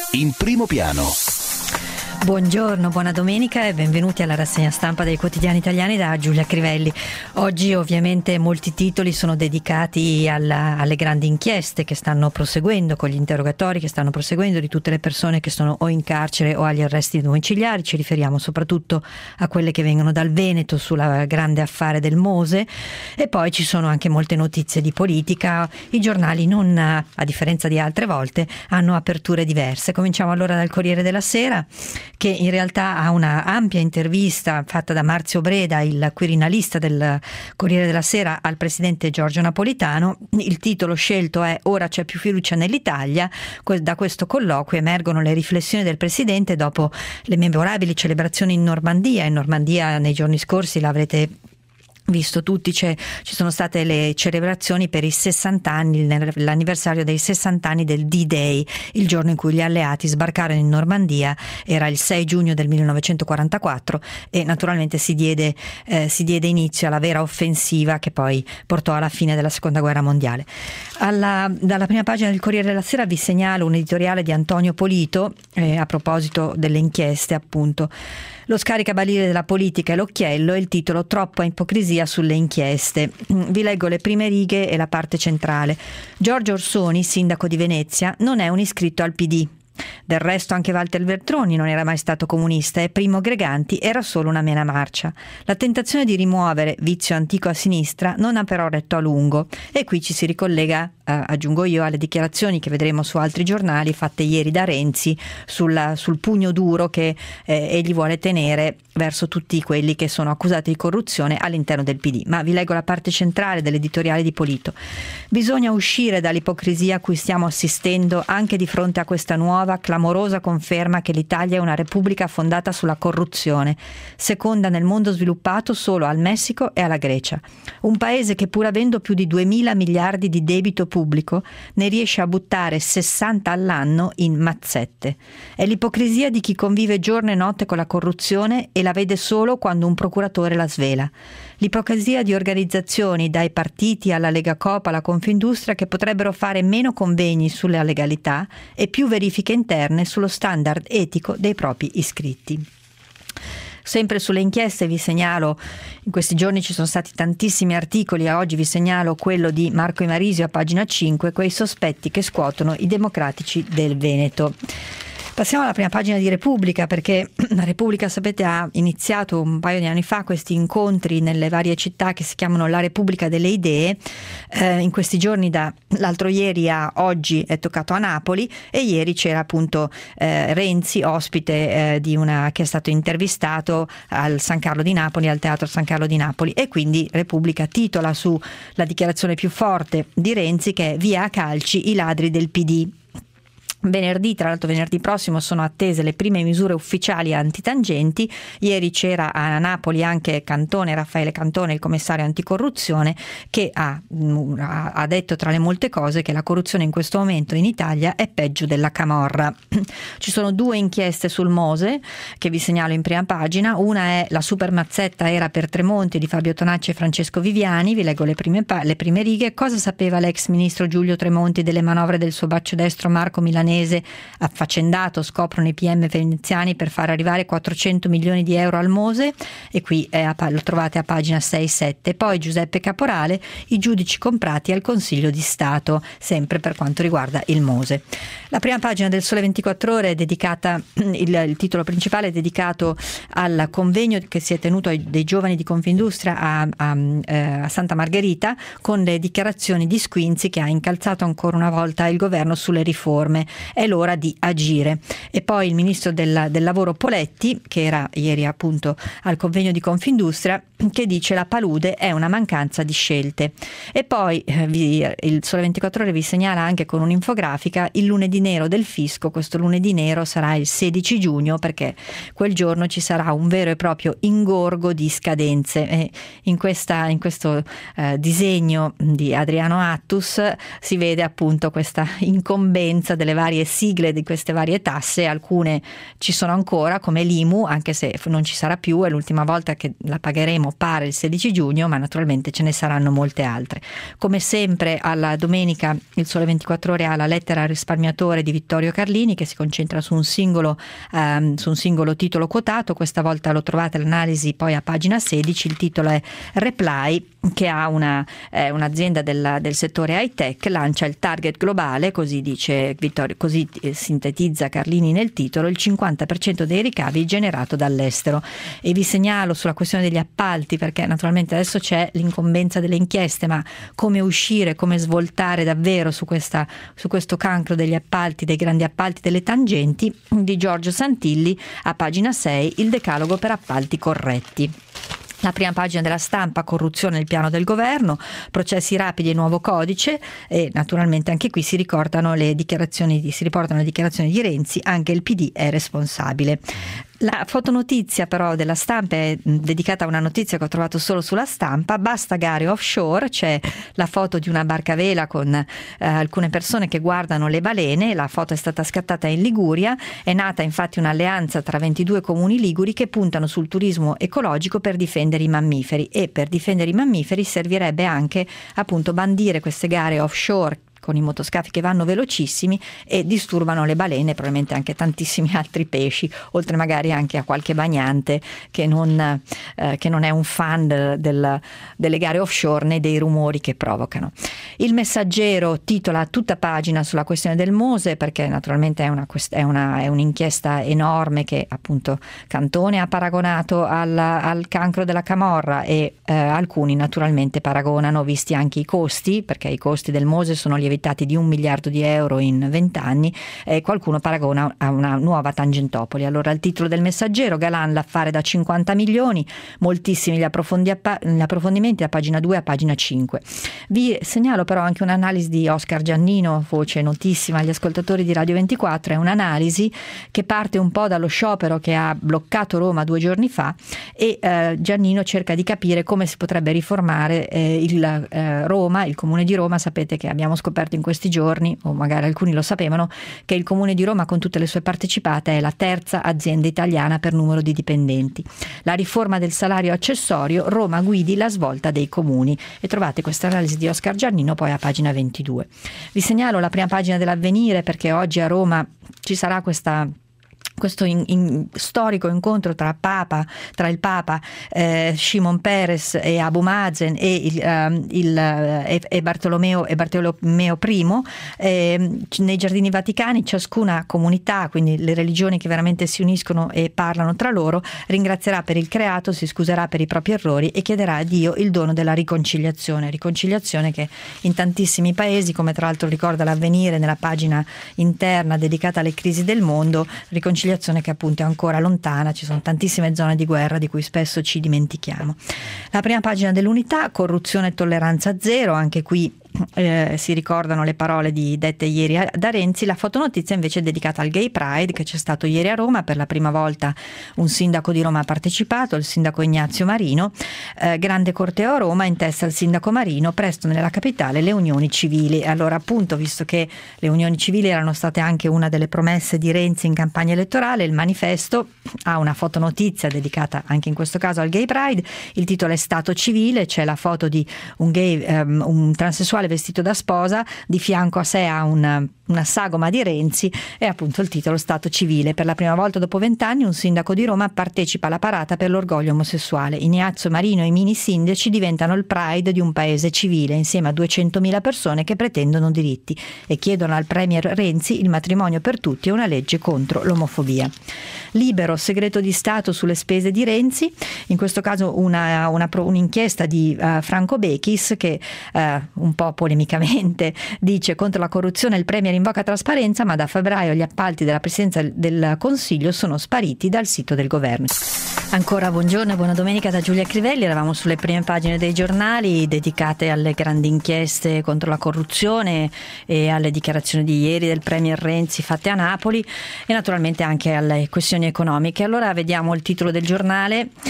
in primo piano. Buongiorno, buona domenica e benvenuti alla rassegna stampa dei quotidiani italiani da Giulia Crivelli. Oggi ovviamente molti titoli sono dedicati alle grandi inchieste che stanno proseguendo, con gli interrogatori che stanno proseguendo di tutte le persone che sono o in carcere o agli arresti domiciliari. Ci riferiamo soprattutto a quelle che vengono dal Veneto sulla grande affare del Mose, e poi ci sono anche molte notizie di politica. I giornali non, a differenza di altre volte, hanno aperture diverse. Cominciamo allora dal Corriere della Sera, che in realtà ha una ampia intervista fatta da Marzio Breda, il quirinalista del Corriere della Sera, al presidente Giorgio Napolitano. Il titolo scelto è "Ora c'è più fiducia nell'Italia". Da questo colloquio emergono le riflessioni del presidente dopo le memorabili celebrazioni in Normandia. In Normandia nei giorni scorsi, l'avrete visto tutti, ci sono state le celebrazioni per i 60 anni, l'anniversario dei 60 anni del D-Day, il giorno in cui gli alleati sbarcarono in Normandia. Era il 6 giugno del 1944 e naturalmente si diede inizio alla vera offensiva che poi portò alla fine della Seconda Guerra Mondiale. Dalla prima pagina del Corriere della Sera vi segnalo un editoriale di Antonio Polito a proposito delle inchieste, appunto. Lo scaricabarile della politica e l'occhiello, è il titolo. Troppa ipocrisia sulle inchieste. Vi leggo le prime righe e la parte centrale. Giorgio Orsoni, sindaco di Venezia, non è un iscritto al PD. Del resto anche Walter Veltroni non era mai stato comunista e Primo Greganti era solo una mena marcia. La tentazione di rimuovere vizio antico a sinistra non ha però retto a lungo, e qui ci si ricollega, aggiungo io, alle dichiarazioni che vedremo su altri giornali fatte ieri da Renzi sul pugno duro che egli vuole tenere verso tutti quelli che sono accusati di corruzione all'interno del PD. Ma vi leggo la parte centrale dell'editoriale di Polito. Bisogna uscire dall'ipocrisia a cui stiamo assistendo anche di fronte a questa nuova clamorosa conferma che l'Italia è una repubblica fondata sulla corruzione, seconda nel mondo sviluppato solo al Messico e alla Grecia. Un paese che, pur avendo più di 2.000 miliardi di debito pubblico, ne riesce a buttare 60 all'anno in mazzette. È l'ipocrisia di chi convive giorno e notte con la corruzione e la vede solo quando un procuratore la svela. L'ipocrisia di organizzazioni, dai partiti alla Lega Coop alla Confindustria, che potrebbero fare meno convegni sulla legalità e più verifiche interne sullo standard etico dei propri iscritti. Sempre sulle inchieste vi segnalo, in questi giorni ci sono stati tantissimi articoli, e oggi vi segnalo quello di Marco Imarisio a pagina 5, quei sospetti che scuotono i democratici del Veneto. Passiamo alla prima pagina di Repubblica, perché la Repubblica, sapete, ha iniziato un paio di anni fa questi incontri nelle varie città che si chiamano la Repubblica delle Idee. In questi giorni, dall'altro ieri a oggi, è toccato a Napoli, e ieri c'era appunto Renzi, ospite che è stato intervistato al San Carlo di Napoli, al Teatro San Carlo di Napoli, e quindi Repubblica titola sulla dichiarazione più forte di Renzi, che è "Via a calci i ladri del PD". Tra l'altro venerdì prossimo sono attese le prime misure ufficiali antitangenti. Ieri c'era a Napoli anche Raffaele Cantone, il commissario anticorruzione, che ha detto, tra le molte cose, che la corruzione in questo momento in Italia è peggio della camorra. Ci sono due inchieste sul Mose che vi segnalo in prima pagina. Una è "La super mazzetta era per Tremonti" di Fabio Tonacci e Francesco Viviani. Vi leggo le prime righe. Cosa sapeva l'ex ministro Giulio Tremonti delle manovre del suo braccio destro Marco Milanese, affaccendato, scoprono i PM veneziani, per far arrivare 400 milioni di euro al Mose? E qui lo trovate a pagina 6-7. Poi Giuseppe Caporale, i giudici comprati al Consiglio di Stato, sempre per quanto riguarda il Mose. La prima pagina del Sole 24 Ore è dedicata, il titolo principale è dedicato al convegno che si è tenuto dei giovani di Confindustria a Santa Margherita, con le dichiarazioni di Squinzi, che ha incalzato ancora una volta il governo sulle riforme. È l'ora di agire. E poi il ministro del lavoro Poletti, che era ieri appunto al convegno di Confindustria, che dice: la palude è una mancanza di scelte. E poi il Sole 24 Ore vi segnala anche con un'infografica il lunedì nero del fisco. Questo lunedì nero sarà il 16 giugno, perché quel giorno ci sarà un vero e proprio ingorgo di scadenze. E in questo disegno di Adriano Attus si vede appunto questa incombenza delle varie varie sigle di queste varie tasse, alcune ci sono ancora come l'IMU, anche se non ci sarà più, è l'ultima volta che la pagheremo, pare il 16 giugno, ma naturalmente ce ne saranno molte altre. Come sempre alla domenica il Sole 24 Ore ha la lettera al risparmiatore di Vittorio Carlini, che si concentra su un singolo titolo quotato. Questa volta lo trovate l'analisi poi a pagina 16, il titolo è Reply, che ha un'azienda del settore high tech, lancia il target globale, così dice Vittorio, così sintetizza Carlini nel titolo, il 50% dei ricavi generato dall'estero. E vi segnalo sulla questione degli appalti, perché naturalmente adesso c'è l'incombenza delle inchieste, ma come uscire, come svoltare davvero su questo cancro degli appalti, dei grandi appalti, delle tangenti, di Giorgio Santilli a pagina 6, il decalogo per appalti corretti. La prima pagina della Stampa, corruzione nel piano del governo, processi rapidi e nuovo codice, e naturalmente anche qui si riportano le dichiarazioni di Renzi, anche il PD è responsabile. La fotonotizia però della Stampa è dedicata a una notizia che ho trovato solo sulla Stampa: basta gare offshore, c'è la foto di una barcavela con alcune persone che guardano le balene. La foto è stata scattata in Liguria, è nata infatti un'alleanza tra 22 comuni liguri che puntano sul turismo ecologico per difendere i mammiferi, e per difendere i mammiferi servirebbe anche appunto bandire queste gare offshore con i motoscafi che vanno velocissimi e disturbano le balene e probabilmente anche tantissimi altri pesci, oltre magari anche a qualche bagnante che non è un fan delle gare offshore né dei rumori che provocano. Il Messaggero titola a tutta pagina sulla questione del Mose, perché naturalmente è un'inchiesta enorme che appunto Cantone ha paragonato al cancro della camorra, e alcuni naturalmente paragonano, visti anche i costi, perché i costi del Mose sono lievitati di 1 miliardo di euro in 20 anni, qualcuno paragona a una nuova Tangentopoli. Allora il titolo del Messaggero: Galan, l'affare da 50 milioni, moltissimi gli approfondimenti da pagina 2 a pagina 5. Vi segnalo però anche un'analisi di Oscar Giannino, voce notissima agli ascoltatori di Radio 24, è un'analisi che parte un po' dallo sciopero che ha bloccato Roma 2 giorni fa, e Giannino cerca di capire come si potrebbe riformare il Comune di Roma. Sapete che abbiamo scoperto in questi giorni, o magari alcuni lo sapevano, che il Comune di Roma con tutte le sue partecipate è la terza azienda italiana per numero di dipendenti. La riforma del salario accessorio, Roma guidi la svolta dei comuni, e trovate questa analisi di Oscar Giannino poi a pagina 22. Vi segnalo la prima pagina dell'Avvenire, perché oggi a Roma ci sarà questo storico incontro tra il Papa Shimon Peres e Abu Mazen e Bartolomeo I nei Giardini Vaticani. Ciascuna comunità, quindi le religioni che veramente si uniscono e parlano tra loro, ringrazierà per il creato, si scuserà per i propri errori e chiederà a Dio il dono della riconciliazione che in tantissimi paesi, come tra l'altro ricorda l'Avvenire nella pagina interna dedicata alle crisi del mondo, riconciliazione che appunto è ancora lontana, ci sono tantissime zone di guerra di cui spesso ci dimentichiamo. La prima pagina dell'Unità, corruzione e tolleranza zero, anche qui si ricordano le parole dette ieri da Renzi. La fotonotizia invece è dedicata al Gay Pride che c'è stato ieri a Roma. Per la prima volta un sindaco di Roma ha partecipato, il sindaco Ignazio Marino. Grande corteo a Roma, in testa il sindaco Marino, presto nella capitale le unioni civili. Allora appunto, visto che le unioni civili erano state anche una delle promesse di Renzi in campagna elettorale, il manifesto ha una fotonotizia dedicata anche in questo caso al Gay Pride. Il titolo è Stato civile, c'è la foto di un transessuale vestito da sposa, di fianco a sé ha una sagoma di Renzi, e appunto il titolo Stato civile. Per la prima volta dopo 20 anni un sindaco di Roma partecipa alla parata per l'orgoglio omosessuale. Ignazio Marino e i mini sindaci diventano il Pride di un paese civile, insieme a 200.000 persone che pretendono diritti e chiedono al premier Renzi il matrimonio per tutti e una legge contro l'omofobia. Libero, segreto di Stato sulle spese di Renzi, in questo caso un'inchiesta di Franco Bechis che un po' polemicamente dice: contro la corruzione il premier invoca trasparenza, ma da febbraio gli appalti della presidenza del Consiglio sono spariti dal sito del governo. Ancora buongiorno e buona domenica da Giulia Crivelli. Eravamo sulle prime pagine dei giornali dedicate alle grandi inchieste contro la corruzione e alle dichiarazioni di ieri del premier Renzi fatte a Napoli, e naturalmente anche alle questioni economiche. Allora vediamo il titolo del giornale.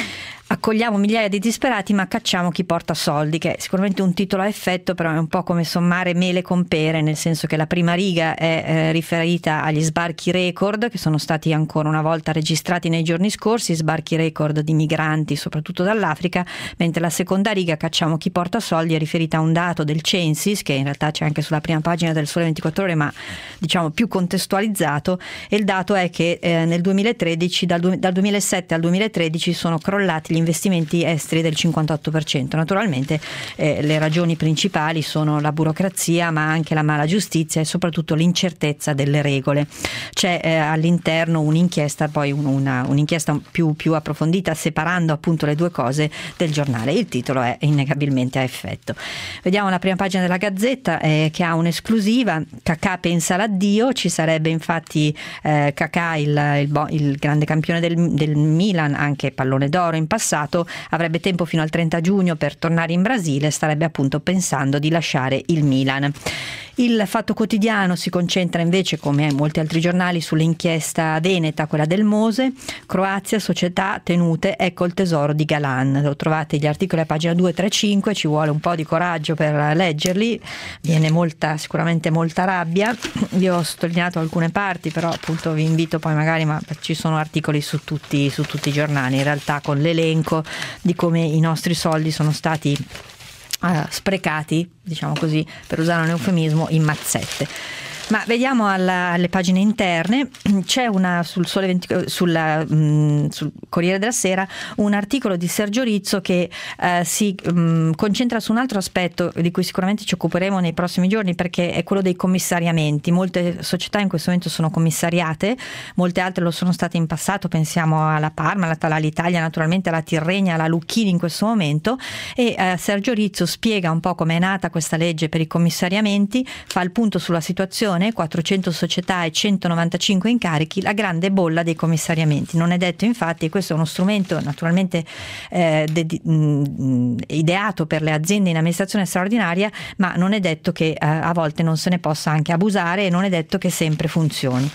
Accogliamo migliaia di disperati ma cacciamo chi porta soldi, che è sicuramente un titolo a effetto, però è un po' come sommare mele con pere, nel senso che la prima riga è riferita agli sbarchi record che sono stati ancora una volta registrati nei giorni scorsi, sbarchi record di migranti soprattutto dall'Africa, mentre la seconda riga, cacciamo chi porta soldi, è riferita a un dato del Censis, che in realtà c'è anche sulla prima pagina del Sole 24 Ore, ma diciamo più contestualizzato, e il dato è che nel 2013, dal 2007 al 2013 sono crollati gli investimenti esteri del 58%. Naturalmente le ragioni principali sono la burocrazia, ma anche la mala giustizia e soprattutto l'incertezza delle regole. C'è all'interno un'inchiesta, poi un'inchiesta più approfondita, separando appunto le due cose del giornale. Il titolo è innegabilmente a effetto. Vediamo la prima pagina della Gazzetta che ha un'esclusiva. Kakà pensa all'addio, ci sarebbe infatti Kakà, il grande campione del Milan, anche pallone d'oro in passato, avrebbe tempo fino al 30 giugno per tornare in Brasile, starebbe appunto pensando di lasciare il Milan. Il Fatto Quotidiano si concentra invece, come molti altri giornali, sull'inchiesta veneta, quella del Mose. Croazia, società, tenute, ecco il tesoro di Galan. Lo trovate gli articoli a pagina 2, 3, 5, ci vuole un po' di coraggio per leggerli, viene sicuramente molta rabbia. Vi ho sottolineato alcune parti, però appunto vi invito poi magari, ma ci sono articoli su tutti i giornali, in realtà, con l'elenco di come i nostri soldi sono stati sprecati, diciamo così, per usare un eufemismo, in mazzette. Ma vediamo alle pagine interne. C'è sul Corriere della Sera un articolo di Sergio Rizzo che si concentra su un altro aspetto di cui sicuramente ci occuperemo nei prossimi giorni, perché è quello dei commissariamenti. Molte società in questo momento sono commissariate, molte altre lo sono state in passato, pensiamo alla Parma, all'Italia, naturalmente alla Tirrenia, alla Lucchini in questo momento, e Sergio Rizzo spiega un po' come è nata questa legge per i commissariamenti, fa il punto sulla situazione. 400 società e 195 incarichi, la grande bolla dei commissariamenti. Non è detto infatti, e questo è uno strumento naturalmente ideato per le aziende in amministrazione straordinaria, ma non è detto che a volte non se ne possa anche abusare, e non è detto che sempre funzioni.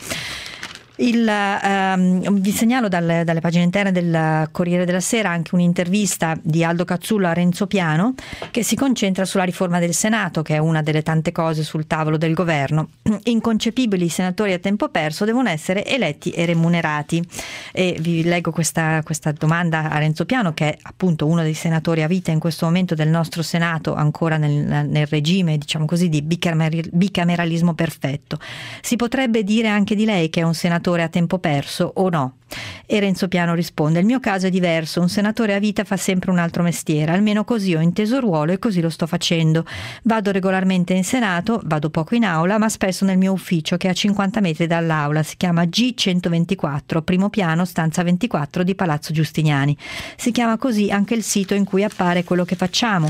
Vi segnalo dalle pagine interne del Corriere della Sera anche un'intervista di Aldo Cazzullo a Renzo Piano, che si concentra sulla riforma del Senato, che è una delle tante cose sul tavolo del governo. Inconcepibili i senatori a tempo perso devono essere eletti e remunerati. E vi leggo questa domanda a Renzo Piano, che è appunto uno dei senatori a vita in questo momento del nostro Senato, ancora nel regime, diciamo così, di bicameralismo perfetto. Si potrebbe dire anche di lei che è un senatore a tempo perso o no? E Renzo Piano risponde: il mio caso è diverso, un senatore a vita fa sempre un altro mestiere, almeno così ho inteso il ruolo e così lo sto facendo. Vado regolarmente in Senato, vado poco in aula, ma spesso nel mio ufficio che è a 50 metri dall'aula, si chiama G124, primo piano, stanza 24 di Palazzo Giustiniani. Si chiama così anche il sito in cui appare quello che facciamo,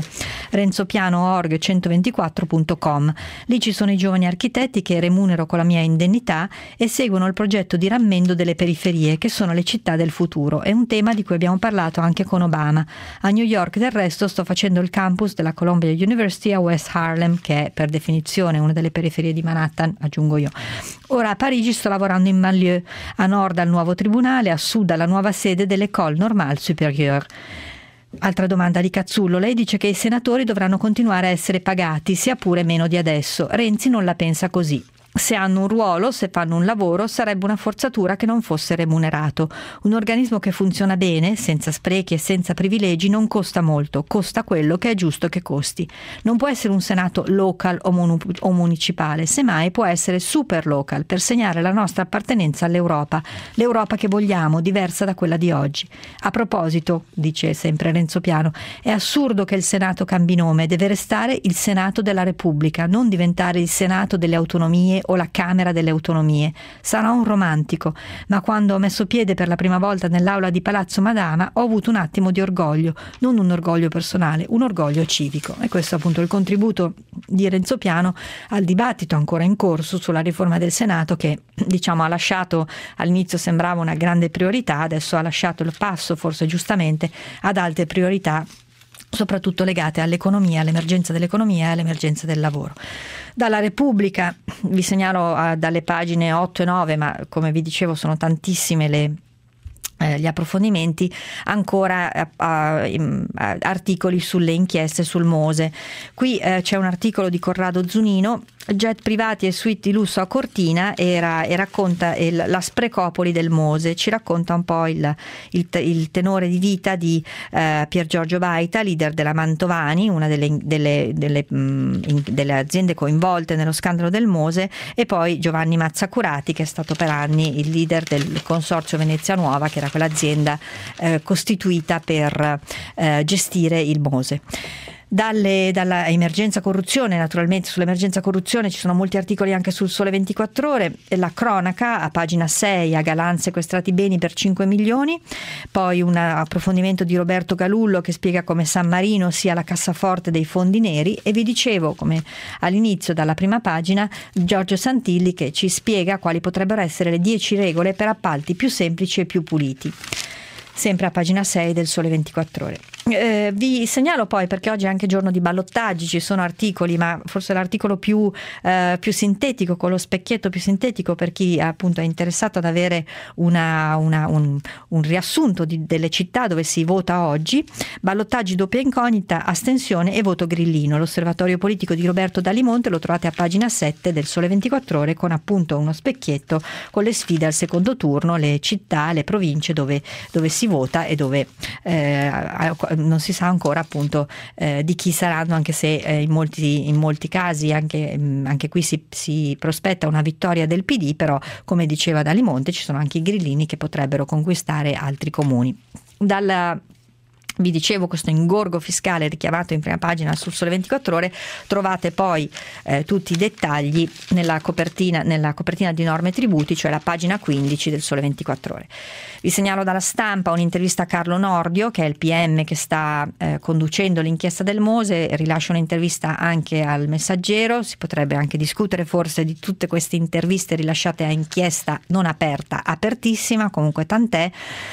renzopiano.org124.com. Lì ci sono i giovani architetti che remunero con la mia indennità e seguono il progetto di rammendo delle periferie, che sono le città del futuro. È un tema di cui abbiamo parlato anche con Obama. A New York, del resto, sto facendo il campus della Columbia University a West Harlem, che è per definizione una delle periferie di Manhattan, aggiungo io. Ora a Parigi sto lavorando in banlieue, a nord al nuovo tribunale, a sud alla nuova sede dell'École Normale Supérieure. Altra domanda di Cazzullo: lei dice che i senatori dovranno continuare a essere pagati, sia pure meno di adesso. Renzi non la pensa così. Se hanno un ruolo, se fanno un lavoro, sarebbe una forzatura che non fosse remunerato. Un organismo che funziona bene, senza sprechi e senza privilegi, non costa molto, costa quello che è giusto che costi. Non può essere un Senato local o municipale, semmai può essere super local, per segnare la nostra appartenenza all'Europa, l'Europa che vogliamo, diversa da quella di oggi. A proposito, dice sempre Renzo Piano, è assurdo che il Senato cambi nome, deve restare il Senato della Repubblica, non diventare il Senato delle autonomie o la Camera delle Autonomie. Sarò un romantico, ma quando ho messo piede per la prima volta nell'aula di Palazzo Madama ho avuto un attimo di orgoglio, non un orgoglio personale, un orgoglio civico. E questo è appunto il contributo di Renzo Piano al dibattito ancora in corso sulla riforma del Senato, che diciamo ha lasciato, all'inizio sembrava una grande priorità, adesso ha lasciato il passo, forse giustamente, ad altre priorità, soprattutto legate all'economia, all'emergenza dell'economia e all'emergenza del lavoro. Dalla Repubblica vi segnalo dalle pagine 8 e 9, ma come vi dicevo sono tantissime gli approfondimenti, ancora articoli sulle inchieste sul Mose. Qui c'è un articolo di Corrado Zunino, jet privati e suite di lusso a Cortina, e racconta la sprecopoli del Mose. Ci racconta un po' il tenore di vita di Pier Giorgio Baita, leader della Mantovani, una delle aziende coinvolte nello scandalo del Mose, e poi Giovanni Mazzacurati, che è stato per anni il leader del Consorzio Venezia Nuova, che era quell'azienda costituita per gestire il Mose. Dalla emergenza corruzione, naturalmente sull'emergenza corruzione ci sono molti articoli anche sul Sole 24 Ore, la cronaca a pagina 6, a Galan sequestrati beni per 5 milioni, poi un approfondimento di Roberto Galullo che spiega come San Marino sia la cassaforte dei fondi neri, e vi dicevo, come all'inizio dalla prima pagina, Giorgio Santilli che ci spiega quali potrebbero essere le 10 regole per appalti più semplici e più puliti, sempre a pagina 6 del Sole 24 Ore. Vi segnalo poi, perché oggi è anche giorno di ballottaggi, ci sono articoli, ma forse l'articolo più sintetico, con lo specchietto più sintetico per chi appunto è interessato ad avere un riassunto delle città dove si vota oggi: ballottaggi, doppia incognita, astensione e voto grillino. L'osservatorio politico di Roberto Dalimonte lo trovate a pagina 7 del Sole 24 Ore, con appunto uno specchietto con le sfide al secondo turno, le città, le province dove si vota e dove non si sa ancora appunto di chi saranno, anche se in molti casi anche qui si prospetta una vittoria del PD, però come diceva Dalimonte ci sono anche i grillini che potrebbero conquistare altri comuni. Vi dicevo, questo ingorgo fiscale richiamato in prima pagina sul Sole 24 Ore, trovate poi tutti i dettagli nella copertina di norme e tributi, cioè la pagina 15 del Sole 24 Ore. Vi segnalo dalla Stampa un'intervista a Carlo Nordio, che è il PM che sta conducendo l'inchiesta del Mose, rilascia un'intervista anche al Messaggero. Si potrebbe anche discutere forse di tutte queste interviste rilasciate a inchiesta non aperta, apertissima, comunque tant'è.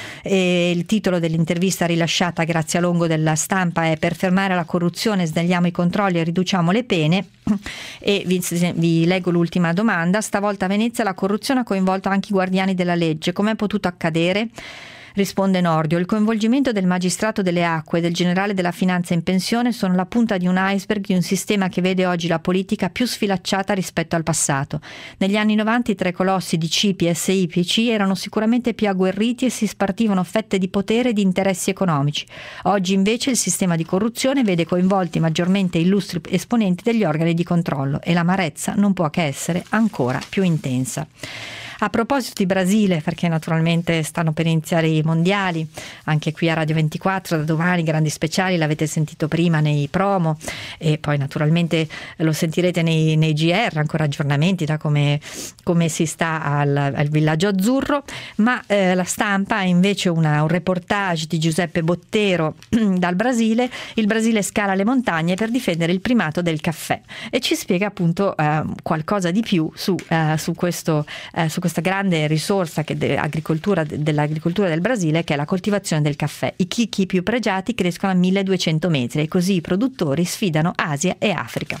E il titolo dell'intervista rilasciata grazie a Longo della Stampa è: per fermare la corruzione snelliamo i controlli e riduciamo le pene. E vi leggo l'ultima domanda: stavolta a Venezia la corruzione ha coinvolto anche i guardiani della legge, com'è potuto accadere? Risponde Nordio: il coinvolgimento del magistrato delle acque e del generale della finanza in pensione sono la punta di un iceberg di un sistema che vede oggi la politica più sfilacciata rispetto al passato. Negli anni 90 i tre colossi di CIPI, SI, PC erano sicuramente più agguerriti e si spartivano fette di potere e di interessi economici. Oggi invece il sistema di corruzione vede coinvolti maggiormente illustri esponenti degli organi di controllo, e l'amarezza non può che essere ancora più intensa. A proposito di Brasile, perché naturalmente stanno per iniziare i mondiali, anche qui a Radio 24 da domani grandi speciali, l'avete sentito prima nei promo e poi naturalmente lo sentirete nei GR, ancora aggiornamenti da come si sta al villaggio azzurro, ma la Stampa ha invece un reportage di Giuseppe Bottero dal Brasile. Il Brasile scala le montagne per difendere il primato del caffè, e ci spiega appunto qualcosa di più su questa grande risorsa dell'agricoltura del Brasile, che è la coltivazione del caffè. I chicchi più pregiati crescono a 1200 metri e così i produttori sfidano Asia e Africa.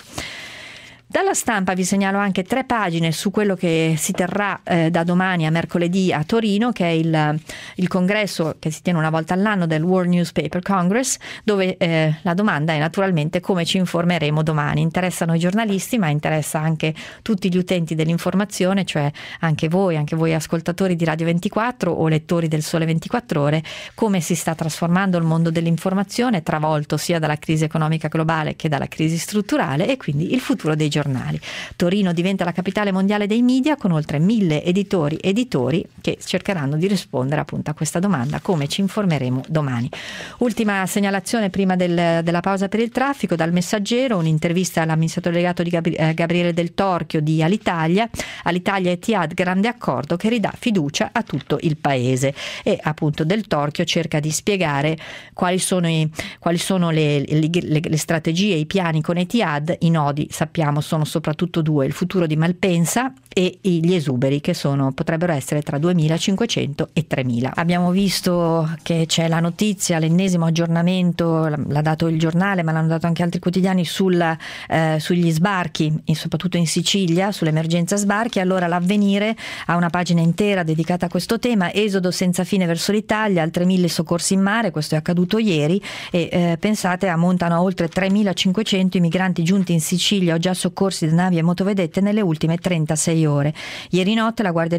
Dalla Stampa vi segnalo anche 3 pagine su quello che si terrà da domani a mercoledì a Torino, che è il congresso che si tiene una volta all'anno del World Newspaper Congress, dove la domanda è naturalmente come ci informeremo domani. Interessano i giornalisti, ma interessa anche tutti gli utenti dell'informazione, cioè anche voi ascoltatori di Radio 24 o lettori del Sole 24 Ore, come si sta trasformando il mondo dell'informazione, travolto sia dalla crisi economica globale che dalla crisi strutturale, e quindi il futuro dei giornali. Torino diventa la capitale mondiale dei media, con oltre 1000 editori che cercheranno di rispondere appunto a questa domanda: come ci informeremo domani. Ultima segnalazione prima della pausa per il traffico, dal Messaggero, un'intervista all'amministratore delegato di Gabriele Del Torchio di Alitalia e Etihad, grande accordo che ridà fiducia a tutto il paese. E appunto Del Torchio cerca di spiegare quali sono le strategie, i piani con Etihad. I nodi, sappiamo, sono soprattutto 2: il futuro di Malpensa e gli esuberi che potrebbero essere tra 2.500 e 3.000. Abbiamo visto che c'è la notizia, l'ennesimo aggiornamento, l'ha dato il giornale ma l'hanno dato anche altri quotidiani sugli sbarchi, e soprattutto in Sicilia, sull'emergenza sbarchi. Allora l'Avvenire ha una pagina intera dedicata a questo tema: esodo senza fine verso l'Italia, altre 1.000 soccorsi in mare, questo è accaduto ieri, e pensate, ammontano a oltre 3.500 i migranti giunti in Sicilia o già soccorsi da navi e motovedette nelle ultime 36 ore. Ieri notte la Guardia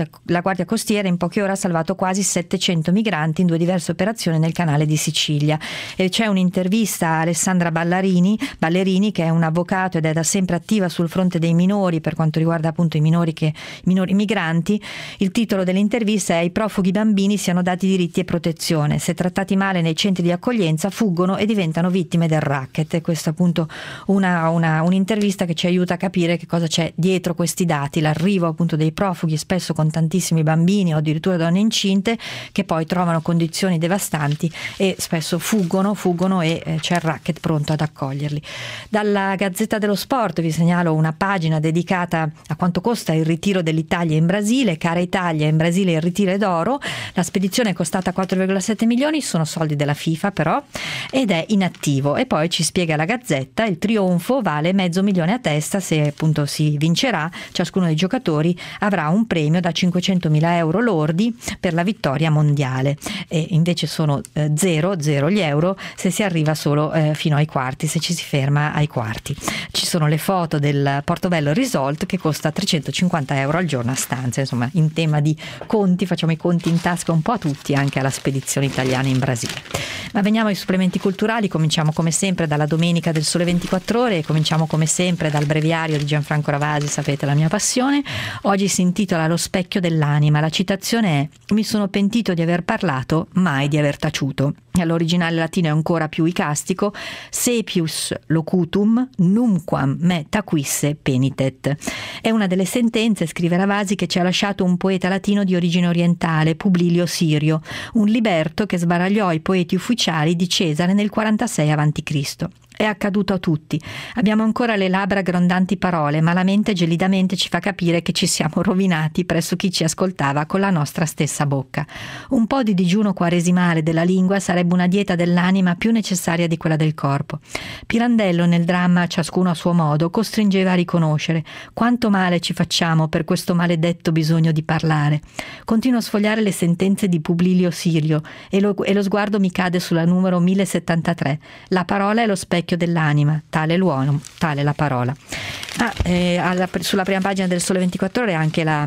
Costiera in poche ore ha salvato quasi 700 migranti in 2 diverse operazioni nel canale di Sicilia. E c'è un'intervista a Alessandra Ballerini, che è un avvocato ed è da sempre attiva sul fronte dei minori per quanto riguarda appunto i minori migranti. Il titolo dell'intervista è: "I profughi bambini siano dati diritti e protezione. Se trattati male nei centri di accoglienza fuggono e diventano vittime del racket". E questa è appunto un'intervista che ci aiuta a capire che cosa c'è dietro questi dati, l'arrivo appunto dei profughi, spesso con tantissimi bambini o addirittura donne incinte, che poi trovano condizioni devastanti e spesso fuggono e c'è il racket pronto ad accoglierli. Dalla Gazzetta dello Sport vi segnalo una pagina dedicata a quanto costa il ritiro dell'Italia in Brasile. Cara Italia, in Brasile il ritiro è d'oro. La spedizione è costata 4,7 milioni, sono soldi della FIFA però, ed è inattivo. E poi ci spiega la Gazzetta: il trionfo vale $500,000 a testa. Se appunto si vincerà, ciascuno dei giocatori avrà un premio da 500.000 euro lordi per la vittoria mondiale, e invece sono 0 gli euro se si arriva solo fino ai quarti, se ci si ferma ai quarti. Ci sono le foto del Portobello Resort che costa 350 euro al giorno a stanza. Insomma, in tema di conti, facciamo i conti in tasca un po' a tutti, anche alla spedizione italiana in Brasile. Ma veniamo ai supplementi culturali. Cominciamo come sempre dalla domenica del Sole 24 Ore e cominciamo come sempre dal breviario di Gianfranco Ravasi, sapete la mia passione. Oggi si intitola Lo specchio dell'anima. La citazione è: "Mi sono pentito di aver parlato, mai di aver taciuto". All'originale latino è ancora più icastico: "Saepius locutum numquam me taquisse penitet". È una delle sentenze, scrive Ravasi, che ci ha lasciato un poeta latino di origine orientale, Publilio Sirio, un liberto che sbaragliò i poeti ufficiali di Cesare nel 46 a.C. È accaduto a tutti. Abbiamo ancora le labbra grondanti parole, ma la mente gelidamente ci fa capire che ci siamo rovinati presso chi ci ascoltava con la nostra stessa bocca. Un po' di digiuno quaresimale della lingua sarebbe una dieta dell'anima più necessaria di quella del corpo. Pirandello, nel dramma Ciascuno a suo modo, costringeva a riconoscere quanto male ci facciamo per questo maledetto bisogno di parlare. Continuo a sfogliare le sentenze di Publilio Sirio e lo sguardo mi cade sulla numero 1073. La parola è lo specchio dell'anima, tale l'uomo, tale la parola. Sulla prima pagina del Sole 24 Ore anche la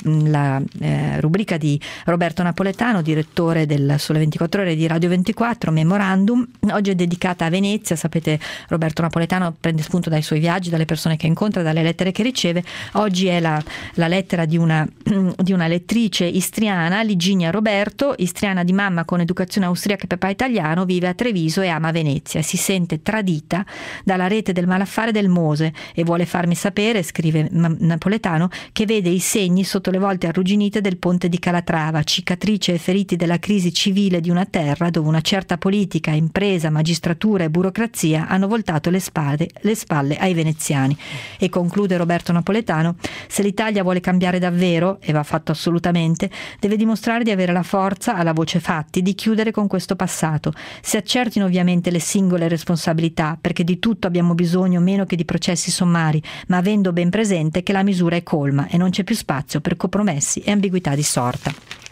rubrica di Roberto Napoletano, direttore del Sole 24 Ore di Radio 24, Memorandum. Oggi è dedicata a Venezia. Sapete, Roberto Napoletano prende spunto dai suoi viaggi, dalle persone che incontra, dalle lettere che riceve. Oggi è la lettera di una lettrice istriana, Liginia Roberto, istriana di mamma con educazione austriaca e papà italiano, vive a Treviso e ama Venezia. Si sente tradita dalla rete del malaffare del Mose e vuole farmi sapere, scrive Napoletano, che vede i segni sotto le volte arrugginite del ponte di Calatrava, cicatrice e feriti della crisi civile di una terra dove una certa politica, impresa, magistratura e burocrazia hanno voltato le spalle ai veneziani. E conclude Roberto Napoletano: se l'Italia vuole cambiare davvero, e va fatto assolutamente, deve dimostrare di avere la forza, alla voce fatti, di chiudere con questo passato. Si accertino ovviamente le singole responsabilità, perché di tutto abbiamo bisogno meno che di processi sommari, ma avendo ben presente che la misura è colma e non c'è più spazio per compromessi e ambiguità di sorta.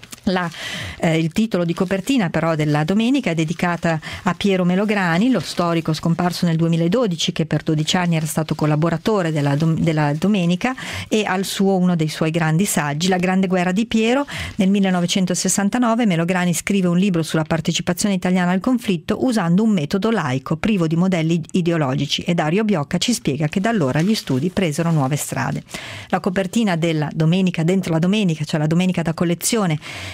Il titolo di copertina però della domenica è dedicata a Piero Melograni, lo storico scomparso nel 2012 che per 12 anni era stato collaboratore della domenica, e al uno dei suoi grandi saggi, La grande guerra di Piero. Nel 1969 Melograni scrive un libro sulla partecipazione italiana al conflitto usando un metodo laico, privo di modelli ideologici, e Dario Biocca ci spiega che da allora gli studi presero nuove strade. La copertina della domenica dentro la domenica, cioè la domenica da collezione,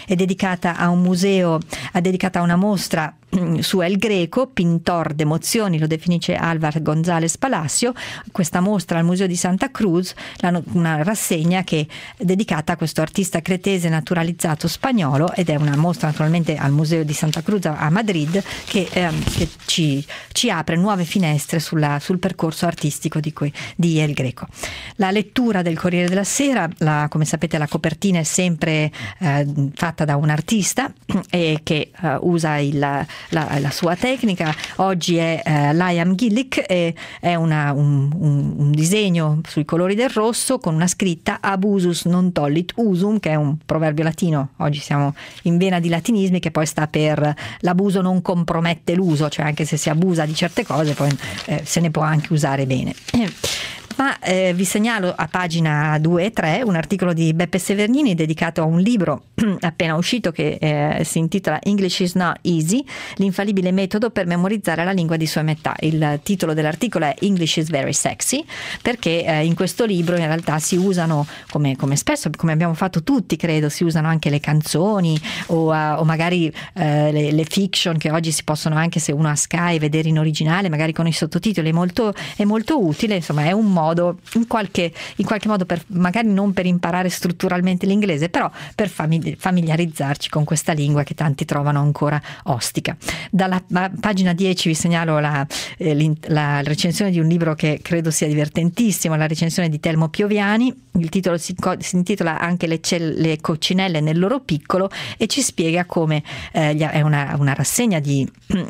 è dedicata a un museo, dedicata a una mostra su El Greco, pintor d'emozioni, lo definisce Álvaro González Palacio. Questa mostra al Museo di Santa Cruz, una rassegna che è dedicata a questo artista cretese naturalizzato spagnolo, ed è una mostra naturalmente al Museo di Santa Cruz a Madrid che ci apre nuove finestre sul percorso artistico di El Greco. La lettura del Corriere della Sera, come sapete la copertina è sempre fatta da un artista che usa la sua tecnica. Oggi è Liam Gillick, è un disegno sui colori del rosso con una scritta abusus non tollit usum, che è un proverbio latino. Oggi siamo in vena di latinismi, che poi sta per l'abuso non compromette l'uso, cioè anche se si abusa di certe cose poi se ne può anche usare bene. Ma vi segnalo a pagina 2 e 3 un articolo di Beppe Severnini dedicato a un libro appena uscito che si intitola English is not easy, l'infallibile metodo per memorizzare la lingua di sua metà. Il titolo dell'articolo è English is very sexy, perché in questo libro in realtà si usano, come spesso, come abbiamo fatto tutti credo, si usano anche le canzoni o magari le fiction, che oggi si possono, anche se uno ha Sky, vedere in originale magari con i sottotitoli. È molto utile, insomma è un modo in qualche modo, per magari non per imparare strutturalmente l'inglese, però per familiarizzarci con questa lingua che tanti trovano ancora ostica. Dalla pagina 10 vi segnalo la recensione di un libro che credo sia divertentissimo, la recensione di Telmo Pioviani. Il titolo si intitola Anche le coccinelle nel loro piccolo, e ci spiega come è una rassegna di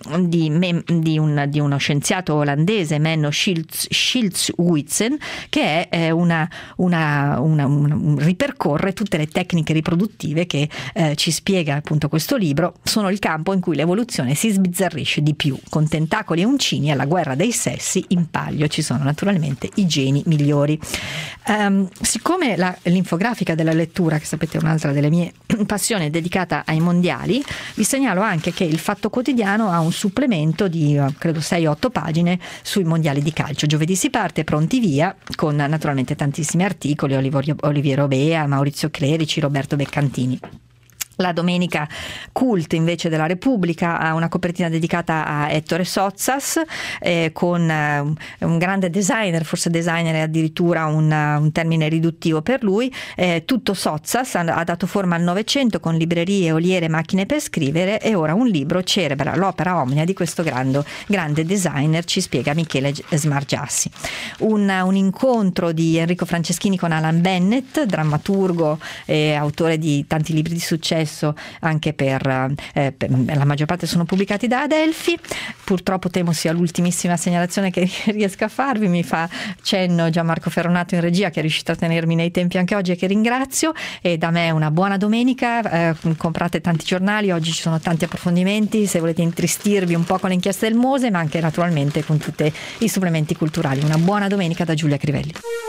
uno scienziato olandese, Menno Schildhuizen, che ripercorre tutte le tecniche riproduttive che ci spiega appunto questo libro. Sono il campo in cui l'evoluzione si sbizzarrisce di più. Con tentacoli e uncini alla guerra dei sessi, in palio ci sono naturalmente i geni migliori. Siccome l'infografica della lettura, che sapete è un'altra delle mie passioni, è dedicata ai mondiali, vi segnalo anche che il Fatto Quotidiano ha un supplemento di credo 6-8 pagine sui mondiali di calcio. Giovedì si parte, pronti via, con naturalmente tantissimi articoli, Oliviero Bea, Maurizio Clerici, Roberto Beccantini. La domenica Cult invece della Repubblica ha una copertina dedicata a Ettore Sozzas, con un grande designer, forse designer è addirittura un termine riduttivo per lui. Tutto Sozzas ha dato forma al Novecento con librerie, oliere, macchine per scrivere, e ora un libro celebra l'opera omnia di questo grande designer, ci spiega Michele Smargiassi. Un incontro di Enrico Franceschini con Alan Bennett, drammaturgo e autore di tanti libri di successo, anche per la maggior parte sono pubblicati da Adelphi. Purtroppo temo sia l'ultimissima segnalazione che riesco a farvi, mi fa cenno Gianmarco Ferronato in regia, che è riuscito a tenermi nei tempi anche oggi e che ringrazio. E da me una buona domenica, comprate tanti giornali, oggi ci sono tanti approfondimenti se volete intristirvi un po' con le inchieste del Mose, ma anche naturalmente con tutti i supplementi culturali. Una buona domenica da Giulia Crivelli.